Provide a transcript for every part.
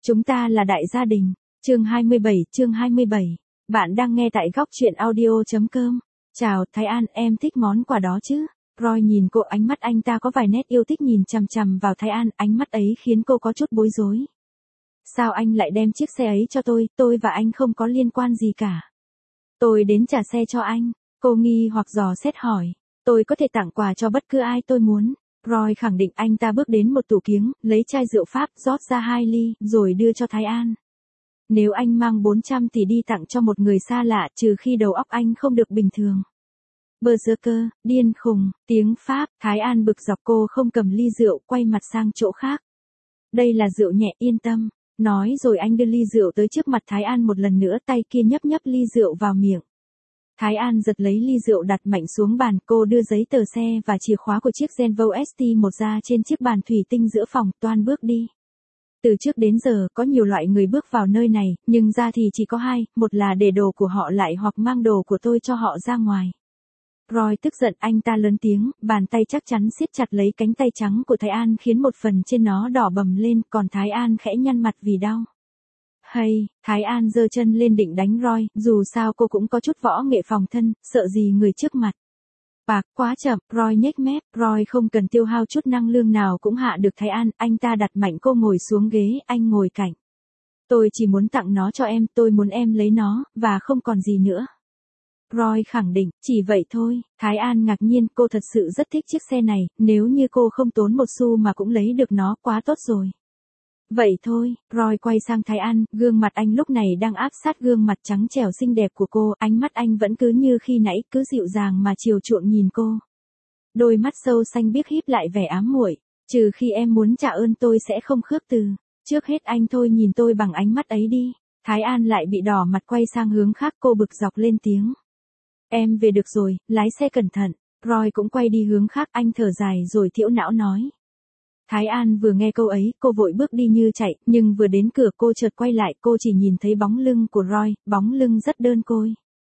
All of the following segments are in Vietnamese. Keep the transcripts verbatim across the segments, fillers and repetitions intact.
Chúng ta là đại gia đình. Chương hai mươi bảy, chương hai mươi bảy. Bạn đang nghe tại góc truyện audio.com. Chào, Thái An, em thích món quà đó chứ? Roy nhìn cô, ánh mắt anh ta có vài nét yêu thích nhìn chằm chằm vào Thái An, ánh mắt ấy khiến cô có chút bối rối. Sao anh lại đem chiếc xe ấy cho tôi, tôi và anh không có liên quan gì cả. Tôi đến trả xe cho anh, cô nghi hoặc dò xét hỏi. Tôi có thể tặng quà cho bất cứ ai tôi muốn. Roy khẳng định. Anh ta bước đến một tủ kiếng, lấy chai rượu Pháp, rót ra hai ly, rồi đưa cho Thái An. Nếu anh mang bốn trăm tỷ đi tặng cho một người xa lạ, trừ khi đầu óc anh không được bình thường. Berserker, điên khùng, tiếng Pháp, Thái An bực dọc, cô không cầm ly rượu, quay mặt sang chỗ khác. Đây là rượu nhẹ, yên tâm. Nói rồi anh đưa ly rượu tới trước mặt Thái An một lần nữa, tay kia nhấp nhấp ly rượu vào miệng. Thái An giật lấy ly rượu đặt mạnh xuống bàn, cô đưa giấy tờ xe và chìa khóa của chiếc Genvo ét tê một ra trên chiếc bàn thủy tinh giữa phòng, toan bước đi. Từ trước đến giờ, có nhiều loại người bước vào nơi này, nhưng ra thì chỉ có hai, một là để đồ của họ lại hoặc mang đồ của tôi cho họ ra ngoài. Roy tức giận, anh ta lớn tiếng, bàn tay chắc chắn siết chặt lấy cánh tay trắng của Thái An khiến một phần trên nó đỏ bầm lên, còn Thái An khẽ nhăn mặt vì đau. Hay, Thái An giơ chân lên định đánh Roy, dù sao cô cũng có chút võ nghệ phòng thân, sợ gì người trước mặt. Bạc, quá chậm, Roy nhếch mép, Roy không cần tiêu hao chút năng lượng nào cũng hạ được Thái An, anh ta đặt mạnh cô ngồi xuống ghế, anh ngồi cạnh. Tôi chỉ muốn tặng nó cho em, tôi muốn em lấy nó, và không còn gì nữa. Roy khẳng định, chỉ vậy thôi. Thái An ngạc nhiên, cô thật sự rất thích chiếc xe này, nếu như cô không tốn một xu mà cũng lấy được nó, quá tốt rồi. Vậy thôi, Roy quay sang Thái An, gương mặt anh lúc này đang áp sát gương mặt trắng trẻo xinh đẹp của cô, ánh mắt anh vẫn cứ như khi nãy, cứ dịu dàng mà chiều chuộng nhìn cô. Đôi mắt sâu xanh biếc híp lại vẻ ám muội, trừ khi em muốn trả ơn tôi sẽ không khước từ. Trước hết anh thôi nhìn tôi bằng ánh mắt ấy đi. Thái An lại bị đỏ mặt, quay sang hướng khác, cô bực dọc lên tiếng. Em về được rồi, lái xe cẩn thận. Roy cũng quay đi hướng khác, anh thở dài rồi thiểu não nói. Thái An vừa nghe câu ấy, cô vội bước đi như chạy, nhưng vừa đến cửa cô chợt quay lại, cô chỉ nhìn thấy bóng lưng của Roy, bóng lưng rất đơn côi.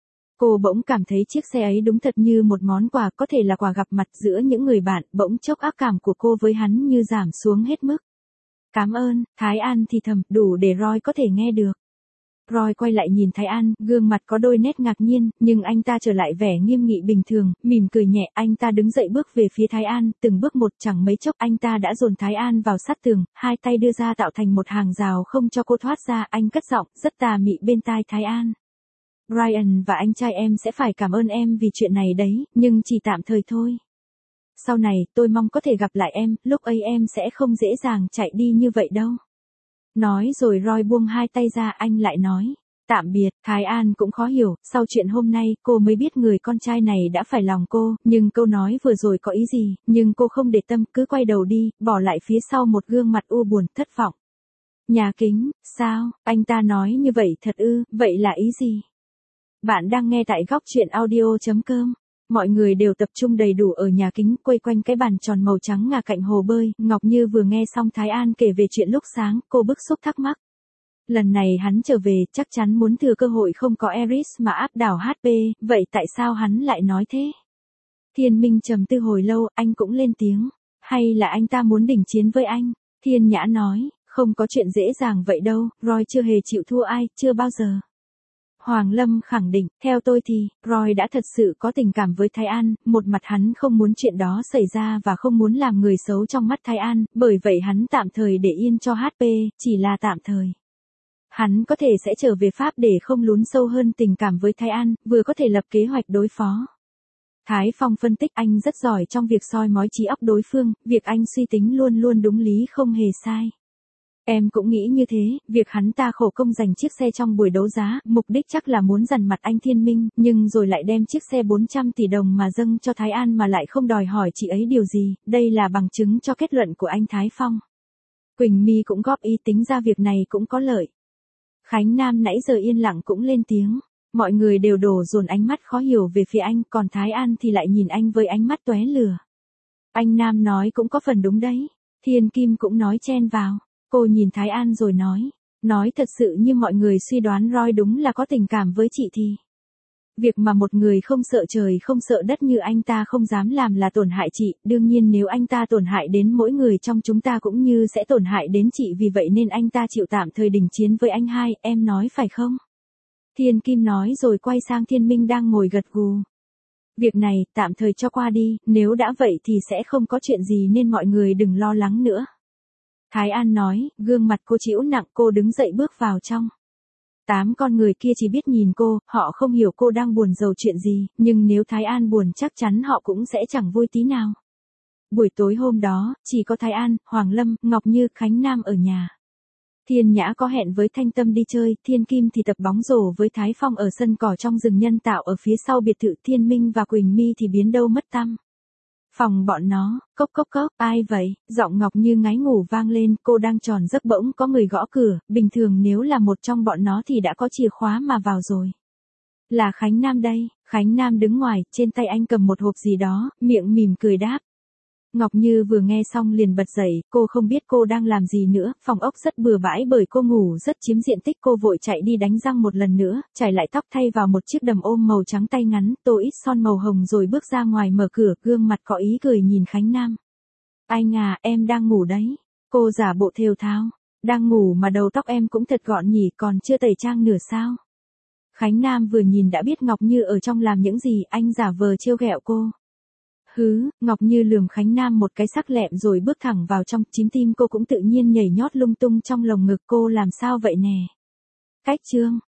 Cô bỗng cảm thấy chiếc xe ấy đúng thật như một món quà, có thể là quà gặp mặt giữa những người bạn, bỗng chốc ác cảm của cô với hắn như giảm xuống hết mức. Cảm ơn, Thái An thì thầm, đủ để Roy có thể nghe được. Roy quay lại nhìn Thái An, gương mặt có đôi nét ngạc nhiên, nhưng anh ta trở lại vẻ nghiêm nghị bình thường, mỉm cười nhẹ, anh ta đứng dậy bước về phía Thái An, từng bước một, chẳng mấy chốc anh ta đã dồn Thái An vào sát tường, hai tay đưa ra tạo thành một hàng rào không cho cô thoát ra, anh cất giọng, rất tà mị bên tai Thái An. Brian và anh trai em sẽ phải cảm ơn em vì chuyện này đấy, nhưng chỉ tạm thời thôi. Sau này, tôi mong có thể gặp lại em, lúc ấy em sẽ không dễ dàng chạy đi như vậy đâu. Nói rồi Roy buông hai tay ra, anh lại nói. Tạm biệt. Thái An cũng khó hiểu, sau chuyện hôm nay, cô mới biết người con trai này đã phải lòng cô, nhưng câu nói vừa rồi có ý gì, nhưng cô không để tâm, cứ quay đầu đi, bỏ lại phía sau một gương mặt u buồn, thất vọng. Nhà kính, sao, anh ta nói như vậy thật ư, vậy là ý gì? Bạn đang nghe tại góc truyện audio.com. Mọi người đều tập trung đầy đủ ở nhà kính, quây quanh cái bàn tròn màu trắng ngà cạnh hồ bơi. Ngọc Như vừa nghe xong Thái An kể về chuyện lúc sáng, cô bức xúc thắc mắc. Lần này hắn trở về, chắc chắn muốn thừa cơ hội không có Eris mà áp đảo hát pê, vậy tại sao hắn lại nói thế? Thiên Minh trầm tư hồi lâu, anh cũng lên tiếng. Hay là anh ta muốn đỉnh chiến với anh? Thiên Nhã nói, không có chuyện dễ dàng vậy đâu, Roy chưa hề chịu thua ai, chưa bao giờ. Hoàng Lâm khẳng định, theo tôi thì, Roy đã thật sự có tình cảm với Thái An, một mặt hắn không muốn chuyện đó xảy ra và không muốn làm người xấu trong mắt Thái An, bởi vậy hắn tạm thời để yên cho hát pê, chỉ là tạm thời. Hắn có thể sẽ trở về Pháp để không lún sâu hơn tình cảm với Thái An, vừa có thể lập kế hoạch đối phó. Thái Phong phân tích, anh rất giỏi trong việc soi mói trí óc đối phương, việc anh suy tính luôn luôn đúng lý không hề sai. Em cũng nghĩ như thế, việc hắn ta khổ công giành chiếc xe trong buổi đấu giá, mục đích chắc là muốn dằn mặt anh Thiên Minh, nhưng rồi lại đem chiếc xe bốn trăm tỷ đồng mà dâng cho Thái An mà lại không đòi hỏi chị ấy điều gì, đây là bằng chứng cho kết luận của anh Thái Phong. Quỳnh My cũng góp ý, tính ra việc này cũng có lợi. Khánh Nam nãy giờ yên lặng cũng lên tiếng, mọi người đều đổ dồn ánh mắt khó hiểu về phía anh, còn Thái An thì lại nhìn anh với ánh mắt tóe lửa. Anh Nam nói cũng có phần đúng đấy, Thiên Kim cũng nói chen vào. Cô nhìn Thái An rồi nói, nói thật sự như mọi người suy đoán Roy đúng là có tình cảm với chị thì. Việc mà một người không sợ trời không sợ đất như anh ta không dám làm là tổn hại chị, đương nhiên nếu anh ta tổn hại đến mỗi người trong chúng ta cũng như sẽ tổn hại đến chị, vì vậy nên anh ta chịu tạm thời đình chiến với anh hai, em nói phải không? Thiên Kim nói rồi quay sang Thiên Minh đang ngồi gật gù. Việc này, tạm thời cho qua đi, nếu đã vậy thì sẽ không có chuyện gì nên mọi người đừng lo lắng nữa. Thái An nói, gương mặt cô trĩu nặng, cô đứng dậy bước vào trong. Tám con người kia chỉ biết nhìn cô, họ không hiểu cô đang buồn rầu chuyện gì, nhưng nếu Thái An buồn chắc chắn họ cũng sẽ chẳng vui tí nào. Buổi tối hôm đó, chỉ có Thái An, Hoàng Lâm, Ngọc Như, Khánh Nam ở nhà. Thiên Nhã có hẹn với Thanh Tâm đi chơi, Thiên Kim thì tập bóng rổ với Thái Phong ở sân cỏ trong rừng nhân tạo ở phía sau biệt thự, Thiên Minh và Quỳnh My thì biến đâu mất tăm. Phòng bọn nó, cốc cốc cốc, ai vậy? Giọng Ngọc Như ngáy ngủ vang lên, cô đang tròn giấc bỗng có người gõ cửa, bình thường nếu là một trong bọn nó thì đã có chìa khóa mà vào rồi. Là Khánh Nam đây, Khánh Nam đứng ngoài, trên tay anh cầm một hộp gì đó, miệng mỉm cười đáp. Ngọc Như vừa nghe xong liền bật dậy, cô không biết cô đang làm gì nữa, phòng ốc rất bừa bãi bởi cô ngủ rất chiếm diện tích, cô vội chạy đi đánh răng một lần nữa, chải lại tóc thay vào một chiếc đầm ôm màu trắng tay ngắn, tô ít son màu hồng rồi bước ra ngoài mở cửa, gương mặt có ý cười nhìn Khánh Nam. Anh à, em đang ngủ đấy. Cô giả bộ thều thào, đang ngủ mà đầu tóc em cũng thật gọn nhỉ, còn chưa tẩy trang nửa sao. Khánh Nam vừa nhìn đã biết Ngọc Như ở trong làm những gì, anh giả vờ trêu ghẹo cô. Hứ, Ngọc Như lườm Khánh Nam một cái sắc lẹm rồi bước thẳng vào trong, chính tim cô cũng tự nhiên nhảy nhót lung tung trong lồng ngực, cô làm sao vậy nè? Cách chương